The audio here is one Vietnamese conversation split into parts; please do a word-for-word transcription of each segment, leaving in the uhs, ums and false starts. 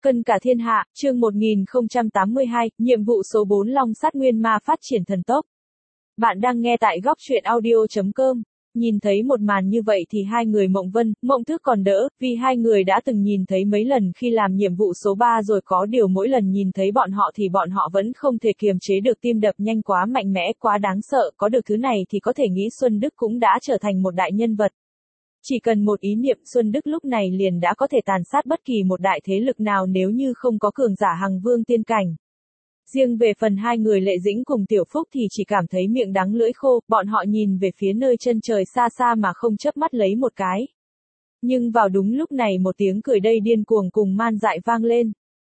Cân cả thiên hạ, chương một nghìn không trăm tám mươi hai, nhiệm vụ số bốn Long sát nguyên ma phát triển thần tốc. Bạn đang nghe tại góc truyện audio chấm com. Nhìn thấy một màn như vậy thì hai người Mộng Vân, Mộng Tước còn đỡ, vì hai người đã từng nhìn thấy mấy lần khi làm nhiệm vụ số ba rồi, có điều mỗi lần nhìn thấy bọn họ thì bọn họ vẫn không thể kiềm chế được, tim đập nhanh quá mạnh mẽ, quá đáng sợ, có được thứ này thì có thể nghĩ Xuân Đức cũng đã trở thành một đại nhân vật. Chỉ cần một ý niệm, Xuân Đức lúc này liền đã có thể tàn sát bất kỳ một đại thế lực nào nếu như không có cường giả Hằng Vương tiên cảnh. Riêng về phần hai người Lệ Dĩnh cùng Tiểu Phúc thì chỉ cảm thấy miệng đắng lưỡi khô, bọn họ nhìn về phía nơi chân trời xa xa mà không chớp mắt lấy một cái. Nhưng vào đúng lúc này một tiếng cười đầy điên cuồng cùng man dại vang lên.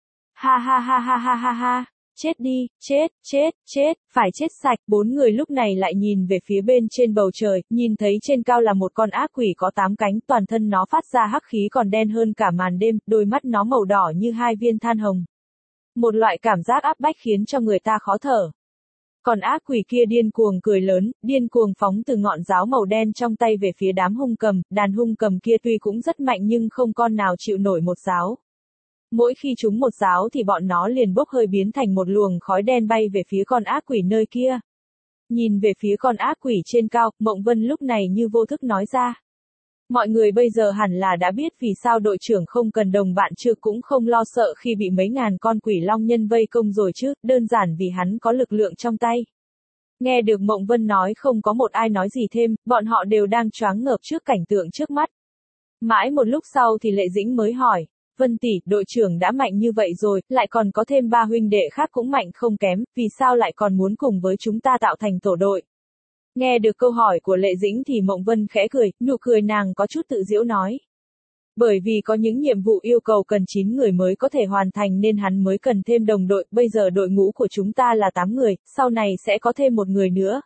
Ha ha ha ha ha ha ha. Chết đi, chết, chết, chết, phải chết sạch. Bốn người lúc này lại nhìn về phía bên trên bầu trời, nhìn thấy trên cao là một con ác quỷ có tám cánh, toàn thân nó phát ra hắc khí còn đen hơn cả màn đêm, đôi mắt nó màu đỏ như hai viên than hồng. Một loại cảm giác áp bách khiến cho người ta khó thở. Còn ác quỷ kia điên cuồng cười lớn, điên cuồng phóng từ ngọn giáo màu đen trong tay về phía đám hung cầm, đàn hung cầm kia tuy cũng rất mạnh nhưng không con nào chịu nổi một giáo. Mỗi khi chúng một giáo thì bọn nó liền bốc hơi biến thành một luồng khói đen bay về phía con ác quỷ nơi kia. Nhìn về phía con ác quỷ trên cao, Mộng Vân lúc này như vô thức nói ra. Mọi người bây giờ hẳn là đã biết vì sao đội trưởng không cần đồng bạn chứ, cũng không lo sợ khi bị mấy ngàn con quỷ long nhân vây công rồi chứ, đơn giản vì hắn có lực lượng trong tay. Nghe được Mộng Vân nói không có một ai nói gì thêm, bọn họ đều đang choáng ngợp trước cảnh tượng trước mắt. Mãi một lúc sau thì Lệ Dĩnh mới hỏi. Vân tỷ, đội trưởng đã mạnh như vậy rồi, lại còn có thêm ba huynh đệ khác cũng mạnh không kém, vì sao lại còn muốn cùng với chúng ta tạo thành tổ đội? Nghe được câu hỏi của Lệ Dĩnh thì Mộng Vân khẽ cười, nụ cười nàng có chút tự giễu nói. Bởi vì có những nhiệm vụ yêu cầu cần chín người mới có thể hoàn thành nên hắn mới cần thêm đồng đội, bây giờ đội ngũ của chúng ta là tám người, sau này sẽ có thêm một người nữa.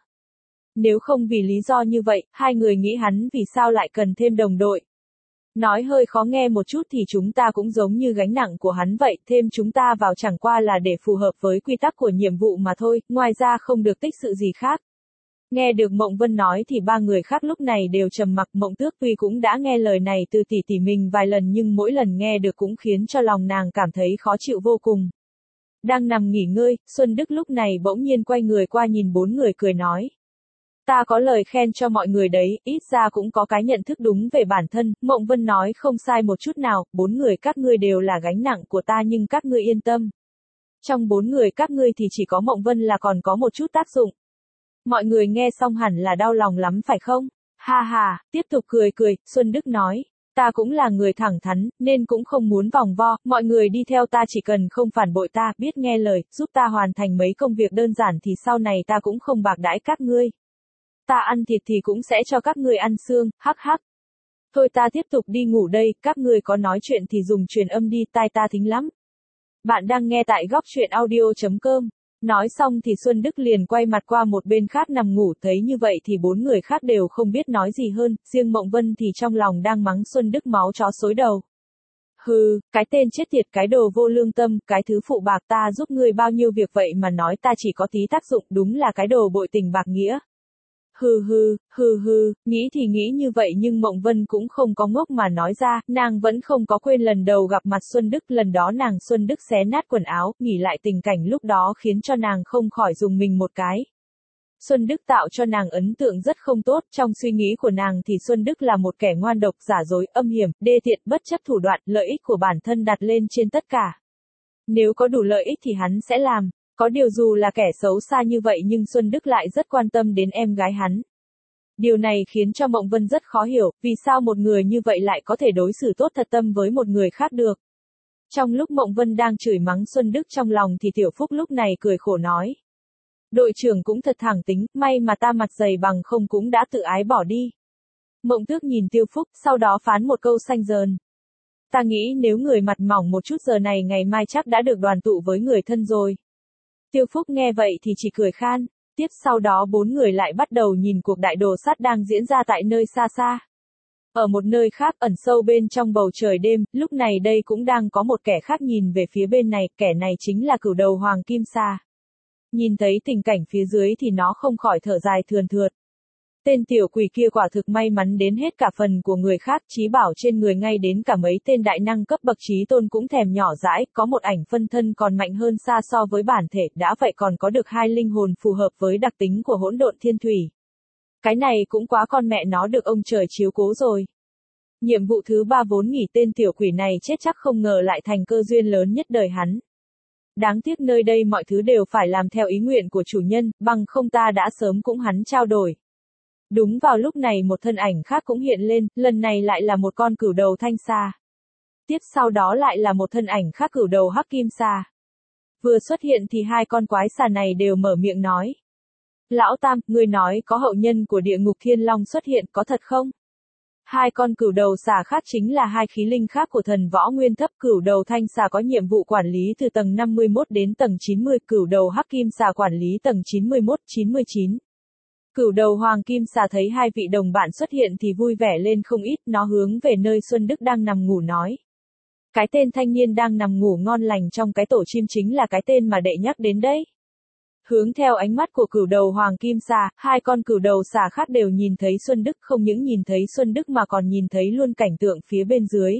Nếu không vì lý do như vậy, hai người nghĩ hắn vì sao lại cần thêm đồng đội? Nói hơi khó nghe một chút thì chúng ta cũng giống như gánh nặng của hắn vậy, thêm chúng ta vào chẳng qua là để phù hợp với quy tắc của nhiệm vụ mà thôi, ngoài ra không được tích sự gì khác. Nghe được Mộng Vân nói thì ba người khác lúc này đều trầm mặc. Mộng Tước tuy cũng đã nghe lời này từ tỷ tỷ mình vài lần nhưng mỗi lần nghe được cũng khiến cho lòng nàng cảm thấy khó chịu vô cùng. Đang nằm nghỉ ngơi, Xuân Đức lúc này bỗng nhiên quay người qua nhìn bốn người cười nói. Ta có lời khen cho mọi người đấy, ít ra cũng có cái nhận thức đúng về bản thân. Mộng Vân nói không sai một chút nào, bốn người các ngươi đều là gánh nặng của ta nhưng các ngươi yên tâm. Trong bốn người các ngươi thì chỉ có Mộng Vân là còn có một chút tác dụng. Mọi người nghe xong hẳn là đau lòng lắm phải không? Ha ha, tiếp tục cười cười, Xuân Đức nói. Ta cũng là người thẳng thắn, nên cũng không muốn vòng vo, mọi người đi theo ta chỉ cần không phản bội ta, biết nghe lời, giúp ta hoàn thành mấy công việc đơn giản thì sau này ta cũng không bạc đãi các ngươi. Ta ăn thịt thì cũng sẽ cho các ngươi ăn xương, hắc hắc. Thôi ta tiếp tục đi ngủ đây, các ngươi có nói chuyện thì dùng truyền âm đi, tai ta thính lắm. Bạn đang nghe tại góc truyện audio chấm com. Nói xong thì Xuân Đức liền quay mặt qua một bên khác nằm ngủ, thấy như vậy thì bốn người khác đều không biết nói gì hơn, riêng Mộng Vân thì trong lòng đang mắng Xuân Đức máu chó xối đầu. Hừ, cái tên chết tiệt, cái đồ vô lương tâm, cái thứ phụ bạc, ta giúp ngươi bao nhiêu việc vậy mà nói ta chỉ có tí tác dụng, đúng là cái đồ bội tình bạc nghĩa. Hừ hừ, hừ hừ, nghĩ thì nghĩ như vậy nhưng Mộng Vân cũng không có ngốc mà nói ra, nàng vẫn không có quên lần đầu gặp mặt Xuân Đức, lần đó nàng Xuân Đức xé nát quần áo, nghĩ lại tình cảnh lúc đó khiến cho nàng không khỏi dùng mình một cái. Xuân Đức tạo cho nàng ấn tượng rất không tốt, trong suy nghĩ của nàng thì Xuân Đức là một kẻ ngoan độc, giả dối, âm hiểm, đê tiện, bất chấp thủ đoạn, lợi ích của bản thân đặt lên trên tất cả. Nếu có đủ lợi ích thì hắn sẽ làm. Có điều dù là kẻ xấu xa như vậy nhưng Xuân Đức lại rất quan tâm đến em gái hắn. Điều này khiến cho Mộng Vân rất khó hiểu, vì sao một người như vậy lại có thể đối xử tốt thật tâm với một người khác được. Trong lúc Mộng Vân đang chửi mắng Xuân Đức trong lòng thì Tiểu Phúc lúc này cười khổ nói. Đội trưởng cũng thật thẳng tính, may mà ta mặt dày bằng không cũng đã tự ái bỏ đi. Mộng Tước nhìn Tiêu Phúc, sau đó phán một câu xanh dờn. Ta nghĩ nếu người mặt mỏng một chút giờ này ngày mai chắc đã được đoàn tụ với người thân rồi. Tiêu Phúc nghe vậy thì chỉ cười khan, tiếp sau đó bốn người lại bắt đầu nhìn cuộc đại đồ sắt đang diễn ra tại nơi xa xa. Ở một nơi khác ẩn sâu bên trong bầu trời đêm, lúc này đây cũng đang có một kẻ khác nhìn về phía bên này, kẻ này chính là cửu đầu Hoàng Kim Sa. Nhìn thấy tình cảnh phía dưới thì nó không khỏi thở dài thườn thượt. Tên tiểu quỷ kia quả thực may mắn đến hết cả phần của người khác, chí bảo trên người ngay đến cả mấy tên đại năng cấp bậc chí tôn cũng thèm nhỏ dãi, có một ảnh phân thân còn mạnh hơn xa so với bản thể, đã vậy còn có được hai linh hồn phù hợp với đặc tính của hỗn độn thiên thủy. Cái này cũng quá con mẹ nó được ông trời chiếu cố rồi. Nhiệm vụ thứ ba vốn nghĩ tên tiểu quỷ này chết chắc không ngờ lại thành cơ duyên lớn nhất đời hắn. Đáng tiếc nơi đây mọi thứ đều phải làm theo ý nguyện của chủ nhân, bằng không ta đã sớm cũng hắn trao đổi. Đúng vào lúc này một thân ảnh khác cũng hiện lên, lần này lại là một con cửu đầu thanh sa. Tiếp sau đó lại là một thân ảnh khác cửu đầu hắc kim sa. Vừa xuất hiện thì hai con quái xà này đều mở miệng nói. Lão Tam, ngươi nói có hậu nhân của địa ngục thiên long xuất hiện, có thật không? Hai con cửu đầu xà khác chính là hai khí linh khác của thần võ nguyên thấp. Cửu đầu thanh xà có nhiệm vụ quản lý từ tầng năm mươi mốt đến tầng chín mươi, cửu đầu hắc kim xà quản lý tầng chín mươi mốt, chín mươi chín. Cửu đầu hoàng kim xà thấy hai vị đồng bạn xuất hiện thì vui vẻ lên không ít, nó hướng về nơi Xuân Đức đang nằm ngủ nói. Cái tên thanh niên đang nằm ngủ ngon lành trong cái tổ chim chính là cái tên mà đệ nhắc đến đấy. Hướng theo ánh mắt của cửu đầu hoàng kim xà, hai con cửu đầu xà khác đều nhìn thấy Xuân Đức, không những nhìn thấy Xuân Đức mà còn nhìn thấy luôn cảnh tượng phía bên dưới.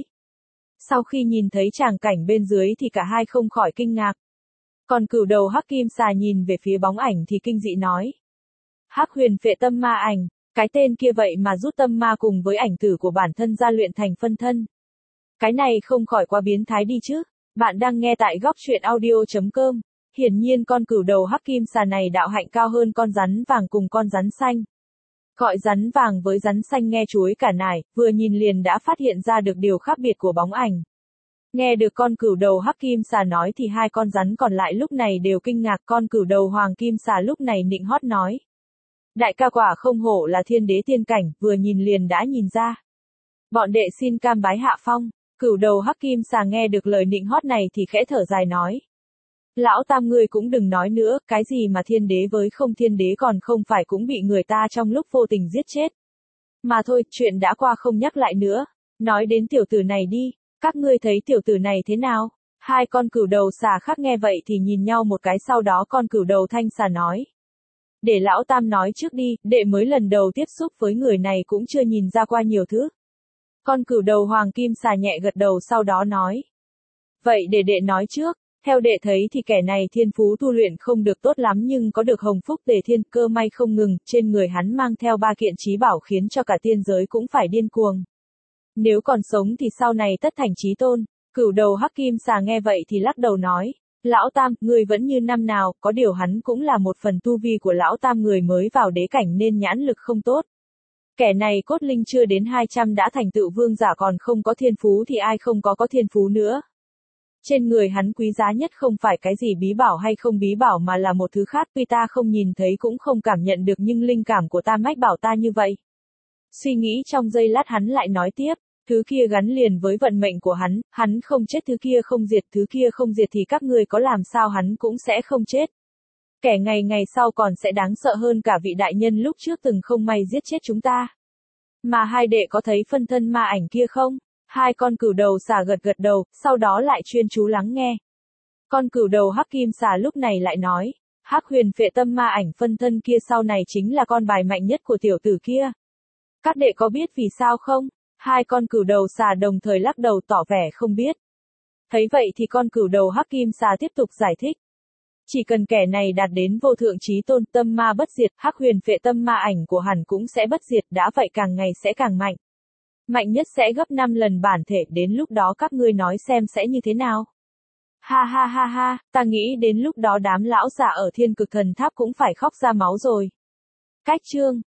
Sau khi nhìn thấy tràng cảnh bên dưới thì cả hai không khỏi kinh ngạc. Còn cửu đầu hắc kim xà nhìn về phía bóng ảnh thì kinh dị nói. Hắc huyền phệ tâm ma ảnh, cái tên kia vậy mà rút tâm ma cùng với ảnh tử của bản thân ra luyện thành phân thân. Cái này không khỏi quá biến thái đi chứ. Bạn đang nghe tại góc truyện audio chấm com. Hiển nhiên con cửu đầu hắc kim xà này đạo hạnh cao hơn con rắn vàng cùng con rắn xanh. Gọi rắn vàng với rắn xanh nghe chuối cả nải, vừa nhìn liền đã phát hiện ra được điều khác biệt của bóng ảnh. Nghe được con cửu đầu hắc kim xà nói thì hai con rắn còn lại lúc này đều kinh ngạc, con cửu đầu hoàng kim xà lúc này nịnh hót nói. Đại ca quả không hổ là thiên đế tiên cảnh, vừa nhìn liền đã nhìn ra. Bọn đệ xin cam bái hạ phong. Cửu đầu hắc kim xà nghe được lời nịnh hót này thì khẽ thở dài nói. Lão Tam ngươi cũng đừng nói nữa, cái gì mà thiên đế với không thiên đế còn không phải cũng bị người ta trong lúc vô tình giết chết. Mà thôi, chuyện đã qua không nhắc lại nữa. Nói đến tiểu tử này đi, các ngươi thấy tiểu tử này thế nào? Hai con cửu đầu xà khác nghe vậy thì nhìn nhau một cái, sau đó con cửu đầu thanh xà nói. Để lão Tam nói trước đi, đệ mới lần đầu tiếp xúc với người này cũng chưa nhìn ra qua nhiều thứ. Con cửu đầu hoàng kim xà nhẹ gật đầu sau đó nói. Vậy để đệ nói trước, theo đệ thấy thì kẻ này thiên phú tu luyện không được tốt lắm nhưng có được hồng phúc tề thiên, cơ may không ngừng, trên người hắn mang theo ba kiện chí bảo khiến cho cả tiên giới cũng phải điên cuồng. Nếu còn sống thì sau này tất thành chí tôn. Cửu đầu hắc kim xà nghe vậy thì lắc đầu nói. Lão Tam, người vẫn như năm nào, có điều hắn cũng là một phần tu vi của lão Tam, người mới vào đế cảnh nên nhãn lực không tốt. Kẻ này cốt linh chưa đến hai trăm đã thành tựu vương giả, còn không có thiên phú thì ai không có có thiên phú nữa. Trên người hắn quý giá nhất không phải cái gì bí bảo hay không bí bảo mà là một thứ khác, tuy ta không nhìn thấy cũng không cảm nhận được nhưng linh cảm của ta mách bảo ta như vậy. Suy nghĩ trong giây lát hắn lại nói tiếp. Thứ kia gắn liền với vận mệnh của hắn, hắn không chết thứ kia không diệt, thứ kia không diệt thì các ngươi có làm sao hắn cũng sẽ không chết. Kẻ ngày ngày sau còn sẽ đáng sợ hơn cả vị đại nhân lúc trước từng không may giết chết chúng ta. Mà hai đệ có thấy phân thân ma ảnh kia không? Hai con cửu đầu xà gật gật đầu, sau đó lại chuyên chú lắng nghe. Con cửu đầu hắc kim xà lúc này lại nói, hắc huyền phệ tâm ma ảnh phân thân kia sau này chính là con bài mạnh nhất của tiểu tử kia. Các đệ có biết vì sao không? Hai con cửu đầu xà đồng thời lắc đầu tỏ vẻ không biết. Thấy vậy thì con cửu đầu hắc kim xà tiếp tục giải thích. Chỉ cần kẻ này đạt đến vô thượng chí tôn, tâm ma bất diệt, hắc huyền phệ tâm ma ảnh của hẳn cũng sẽ bất diệt, đã vậy càng ngày sẽ càng mạnh. Mạnh nhất sẽ gấp năm lần bản thể, đến lúc đó các ngươi nói xem sẽ như thế nào. Ha ha ha ha, ta nghĩ đến lúc đó đám lão già ở thiên cực thần tháp cũng phải khóc ra máu rồi. Cách chương